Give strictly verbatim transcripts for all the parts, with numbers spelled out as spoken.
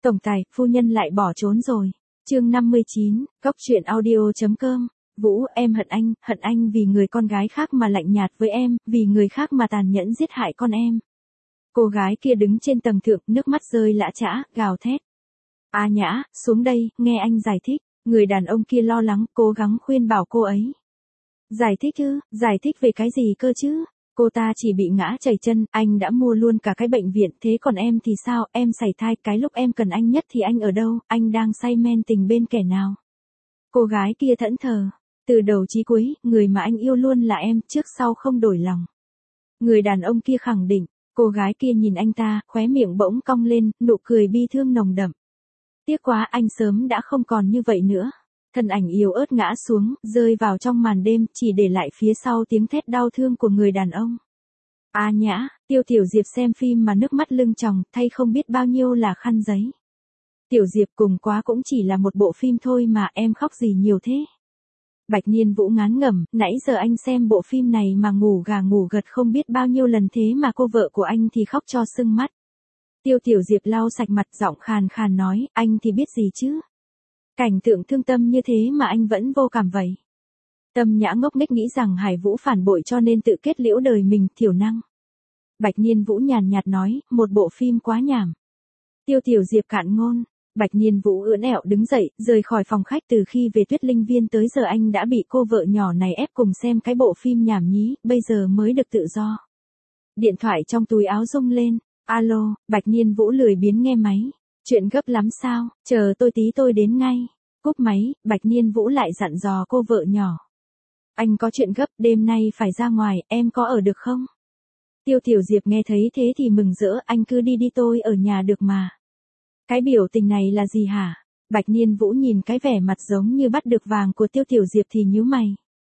Tổng tài, phu nhân lại bỏ trốn rồi. Chương năm mươi chín, Cóc truyện audio.com. Vũ, em hận anh, hận anh vì người con gái khác mà lạnh nhạt với em, vì người khác mà tàn nhẫn giết hại con em. Cô gái kia đứng trên tầng thượng, nước mắt rơi lã chã, gào thét. A Nhã, xuống đây, nghe anh giải thích. Người đàn ông kia lo lắng, cố gắng khuyên bảo cô ấy. Giải thích ư, giải thích về cái gì cơ chứ? Cô ta chỉ bị ngã chảy chân, anh đã mua luôn cả cái bệnh viện, thế còn em thì sao, em sảy thai, cái lúc em cần anh nhất thì anh ở đâu, anh đang say men tình bên kẻ nào? Cô gái kia thẫn thờ, từ đầu chí cuối, người mà anh yêu luôn là em, trước sau không đổi lòng. Người đàn ông kia khẳng định, cô gái kia nhìn anh ta, khóe miệng bỗng cong lên, nụ cười bi thương nồng đậm. Tiếc quá, anh sớm đã không còn như vậy nữa. Thân ảnh yếu ớt ngã xuống, rơi vào trong màn đêm, chỉ để lại phía sau tiếng thét đau thương của người đàn ông. A Nhã, Tiêu Tiểu Diệp xem phim mà nước mắt lưng tròng, thay không biết bao nhiêu là khăn giấy. Tiểu Diệp, cùng quá cũng chỉ là một bộ phim thôi mà, em khóc gì nhiều thế? Bạch Niên Vũ ngán ngẩm, nãy giờ anh xem bộ phim này mà ngủ gà ngủ gật không biết bao nhiêu lần, thế mà cô vợ của anh thì khóc cho sưng mắt. Tiêu Tiểu Diệp lau sạch mặt, giọng khàn khàn nói, anh thì biết gì chứ? Cảnh tượng thương tâm như thế mà anh vẫn vô cảm vậy. Tâm Nhã ngốc nghếch nghĩ rằng Hải Vũ phản bội cho nên tự kết liễu đời mình, thiểu năng. Bạch Niên Vũ nhàn nhạt nói, một bộ phim quá nhảm. Tiêu Tiểu Diệp cạn ngôn. Bạch Niên Vũ ưỡn ẹo đứng dậy, rời khỏi phòng khách. Từ khi về Tuyết Linh Viên tới giờ anh đã bị cô vợ nhỏ này ép cùng xem cái bộ phim nhảm nhí, bây giờ mới được tự do. Điện thoại trong túi áo rung lên. Alo, Bạch Niên Vũ lười biếng nghe máy. Chuyện gấp lắm sao, chờ tôi tí tôi đến ngay. Cúp máy, Bạch Niên Vũ lại dặn dò cô vợ nhỏ. Anh có chuyện gấp, đêm nay phải ra ngoài, em có ở được không? Tiêu Tiểu Diệp nghe thấy thế thì mừng rỡ, anh cứ đi đi, tôi ở nhà được mà. Cái biểu tình này là gì hả? Bạch Niên Vũ nhìn cái vẻ mặt giống như bắt được vàng của Tiêu Tiểu Diệp thì nhíu mày.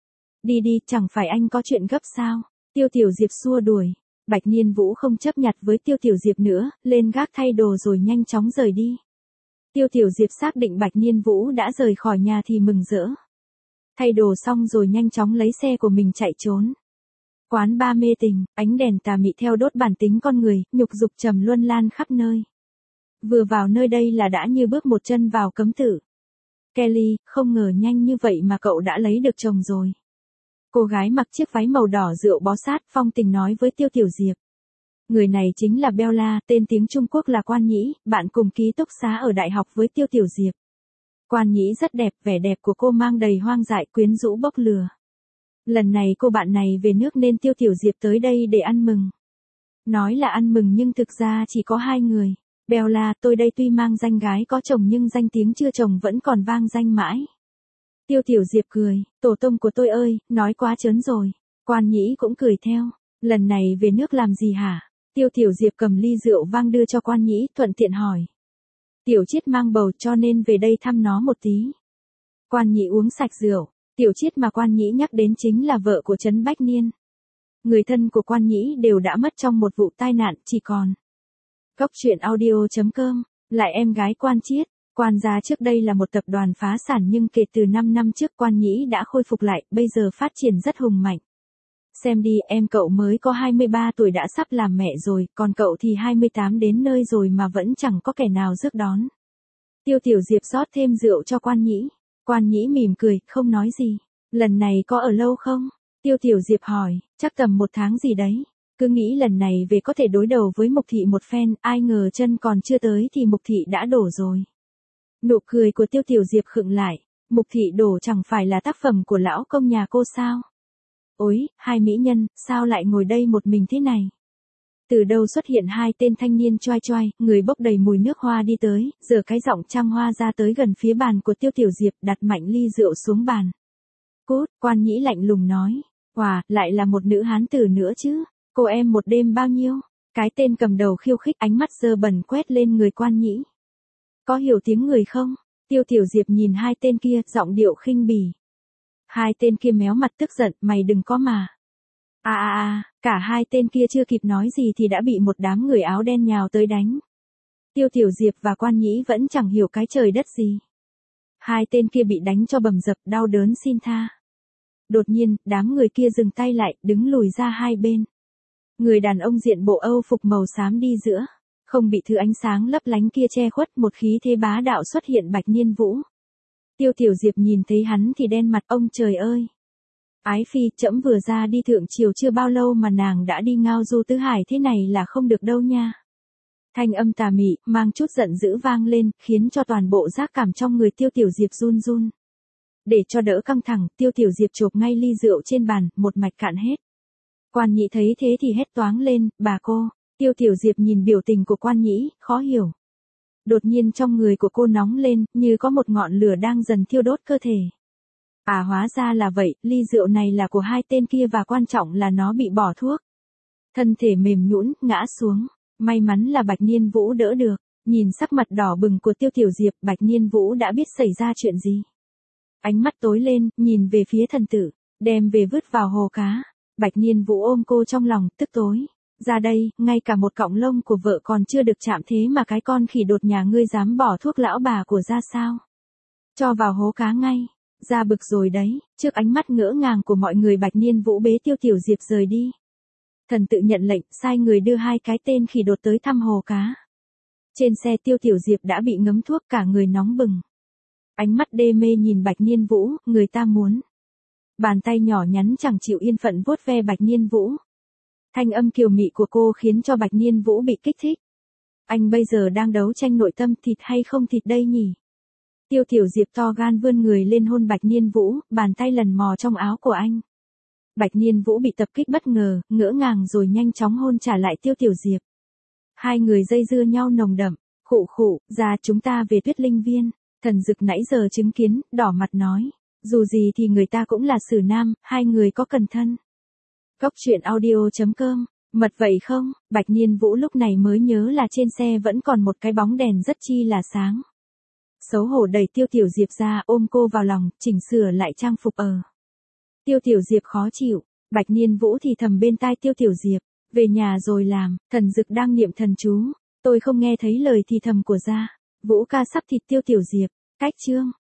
Đi đi, chẳng phải anh có chuyện gấp sao? Tiêu Tiểu Diệp xua đuổi. Bạch Niên Vũ không chấp nhặt với Tiêu Tiểu Diệp nữa, lên gác thay đồ rồi nhanh chóng rời đi. Tiêu Tiểu Diệp xác định Bạch Niên Vũ đã rời khỏi nhà thì mừng rỡ. Thay đồ xong rồi nhanh chóng lấy xe của mình chạy trốn. Quán ba mê tình, ánh đèn tà mị theo đốt bản tính con người, nhục dục trầm luân lan khắp nơi. Vừa vào nơi đây là đã như bước một chân vào cấm tử. Kelly, không ngờ nhanh như vậy mà cậu đã lấy được chồng rồi. Cô gái mặc chiếc váy màu đỏ rượu bó sát, phong tình nói với Tiêu Tiểu Diệp. Người này chính là Bella, tên tiếng Trung Quốc là Quan Nhĩ, bạn cùng ký túc xá ở đại học với Tiêu Tiểu Diệp. Quan Nhĩ rất đẹp, vẻ đẹp của cô mang đầy hoang dại, quyến rũ bốc lừa. Lần này cô bạn này về nước nên Tiêu Tiểu Diệp tới đây để ăn mừng. Nói là ăn mừng nhưng thực ra chỉ có hai người. Bella, tôi đây tuy mang danh gái có chồng nhưng danh tiếng chưa chồng vẫn còn vang danh mãi. Tiêu Tiểu Diệp cười, tổ tông của tôi ơi, nói quá trớn rồi. Quan Nhĩ cũng cười theo, lần này về nước làm gì hả? Tiêu Tiểu Diệp cầm ly rượu vang đưa cho Quan Nhĩ, thuận tiện hỏi. Tiểu Chiết mang bầu cho nên về đây thăm nó một tí. Quan Nhĩ uống sạch rượu, Tiểu Chiết mà Quan Nhĩ nhắc đến chính là vợ của Trấn Bách Niên. Người thân của Quan Nhĩ đều đã mất trong một vụ tai nạn, chỉ còn. Cóc truyện audio.com, lại em gái Quan Chiết. Quan gia trước đây là một tập đoàn phá sản nhưng kể từ năm năm trước Quan Nhĩ đã khôi phục lại, bây giờ phát triển rất hùng mạnh. Xem đi, em cậu mới có hai mươi ba tuổi đã sắp làm mẹ rồi, còn cậu thì hai mươi tám đến nơi rồi mà vẫn chẳng có kẻ nào rước đón. Tiêu Tiểu Diệp rót thêm rượu cho Quan Nhĩ. Quan Nhĩ mỉm cười, không nói gì. Lần này có ở lâu không? Tiêu Tiểu Diệp hỏi, chắc tầm một tháng gì đấy. Cứ nghĩ lần này về có thể đối đầu với Mục Thị một phen, ai ngờ chân còn chưa tới thì Mục Thị đã đổ rồi. Nụ cười của Tiêu Tiểu Diệp khựng lại, Mục Thị đổ chẳng phải là tác phẩm của lão công nhà cô sao? Ôi, hai mỹ nhân, sao lại ngồi đây một mình thế này? Từ đâu xuất hiện hai tên thanh niên choai choai, người bốc đầy mùi nước hoa đi tới, giở cái giọng trăng hoa ra tới gần phía bàn của Tiêu Tiểu Diệp, đặt mạnh ly rượu xuống bàn. Cút, Quan Nhĩ lạnh lùng nói, wow, lại là một nữ hán tử nữa chứ, cô em một đêm bao nhiêu? Cái tên cầm đầu khiêu khích, ánh mắt dơ bẩn quét lên người Quan Nhĩ. Có hiểu tiếng người không? Tiêu Tiểu Diệp nhìn hai tên kia, giọng điệu khinh bỉ. Hai tên kia méo mặt tức giận, mày đừng có mà. À à à, cả hai tên kia chưa kịp nói gì thì đã bị một đám người áo đen nhào tới đánh. Tiêu Tiểu Diệp và Quan Nhĩ vẫn chẳng hiểu cái trời đất gì. Hai tên kia bị đánh cho bầm dập, đau đớn xin tha. Đột nhiên, đám người kia dừng tay lại, đứng lùi ra hai bên. Người đàn ông diện bộ Âu phục màu xám đi giữa. Không bị thứ ánh sáng lấp lánh kia che khuất, một khí thế bá đạo xuất hiện Bạch Nhiên Vũ. Tiêu Tiểu Diệp nhìn thấy hắn thì đen mặt, ông trời ơi. Ái phi, trẫm vừa ra đi thượng triều chưa bao lâu mà nàng đã đi ngao du tứ hải, thế này là không được đâu nha. Thanh âm tà mị, mang chút giận dữ vang lên, khiến cho toàn bộ giác cảm trong người Tiêu Tiểu Diệp run run. Để cho đỡ căng thẳng, Tiêu Tiểu Diệp chộp ngay ly rượu trên bàn, một mạch cạn hết. Quan Nhĩ thấy thế thì hét toáng lên, bà cô. Tiêu Tiểu Diệp nhìn biểu tình của Quan Nhĩ, khó hiểu. Đột nhiên trong người của cô nóng lên, như có một ngọn lửa đang dần thiêu đốt cơ thể. À hóa ra là vậy, ly rượu này là của hai tên kia và quan trọng là nó bị bỏ thuốc. Thân thể mềm nhũn, ngã xuống. May mắn là Bạch Nhiên Vũ đỡ được. Nhìn sắc mặt đỏ bừng của Tiêu Tiểu Diệp, Bạch Nhiên Vũ đã biết xảy ra chuyện gì. Ánh mắt tối lên, nhìn về phía thần tử, đem về vứt vào hồ cá. Bạch Nhiên Vũ ôm cô trong lòng, tức tối. Ra đây, ngay cả một cọng lông của vợ còn chưa được chạm thế mà cái con khỉ đột nhà ngươi dám bỏ thuốc lão bà của ra sao? Cho vào hố cá ngay. Ra bực rồi đấy, trước ánh mắt ngỡ ngàng của mọi người Bạch Nhiên Vũ bế Tiêu Tiểu Diệp rời đi. Thần tự nhận lệnh, sai người đưa hai cái tên khỉ đột tới thăm hồ cá. Trên xe Tiêu Tiểu Diệp đã bị ngấm thuốc, cả người nóng bừng. Ánh mắt đê mê nhìn Bạch Nhiên Vũ, người ta muốn. Bàn tay nhỏ nhắn chẳng chịu yên phận vuốt ve Bạch Nhiên Vũ. Thanh âm kiều mị của cô khiến cho Bạch Nhiên Vũ bị kích thích. Anh bây giờ đang đấu tranh nội tâm, thịt hay không thịt đây nhỉ? Tiêu Tiểu Diệp to gan vươn người lên hôn Bạch Nhiên Vũ, bàn tay lần mò trong áo của anh. Bạch Nhiên Vũ bị tập kích bất ngờ, ngỡ ngàng rồi nhanh chóng hôn trả lại Tiêu Tiểu Diệp. Hai người dây dưa nhau nồng đậm, khụ khụ, ra chúng ta về Tuyết Linh Viên. Thần Dực nãy giờ chứng kiến, đỏ mặt nói. Dù gì thì người ta cũng là sử nam, hai người có cần thân. Cốc truyện audio chấm com, mật vậy không? Bạch Nhiên Vũ lúc này mới nhớ là trên xe vẫn còn một cái bóng đèn rất chi là sáng. Xấu hổ đẩy Tiêu Tiểu Diệp ra, ôm cô vào lòng, chỉnh sửa lại trang phục ở. Tiêu Tiểu Diệp khó chịu, Bạch Nhiên Vũ thì thầm bên tai Tiêu Tiểu Diệp, về nhà rồi làm. Thần Dực đang niệm thần chú, tôi không nghe thấy lời thì thầm của gia. Vũ ca sắp thịt Tiêu Tiểu Diệp, cách chương.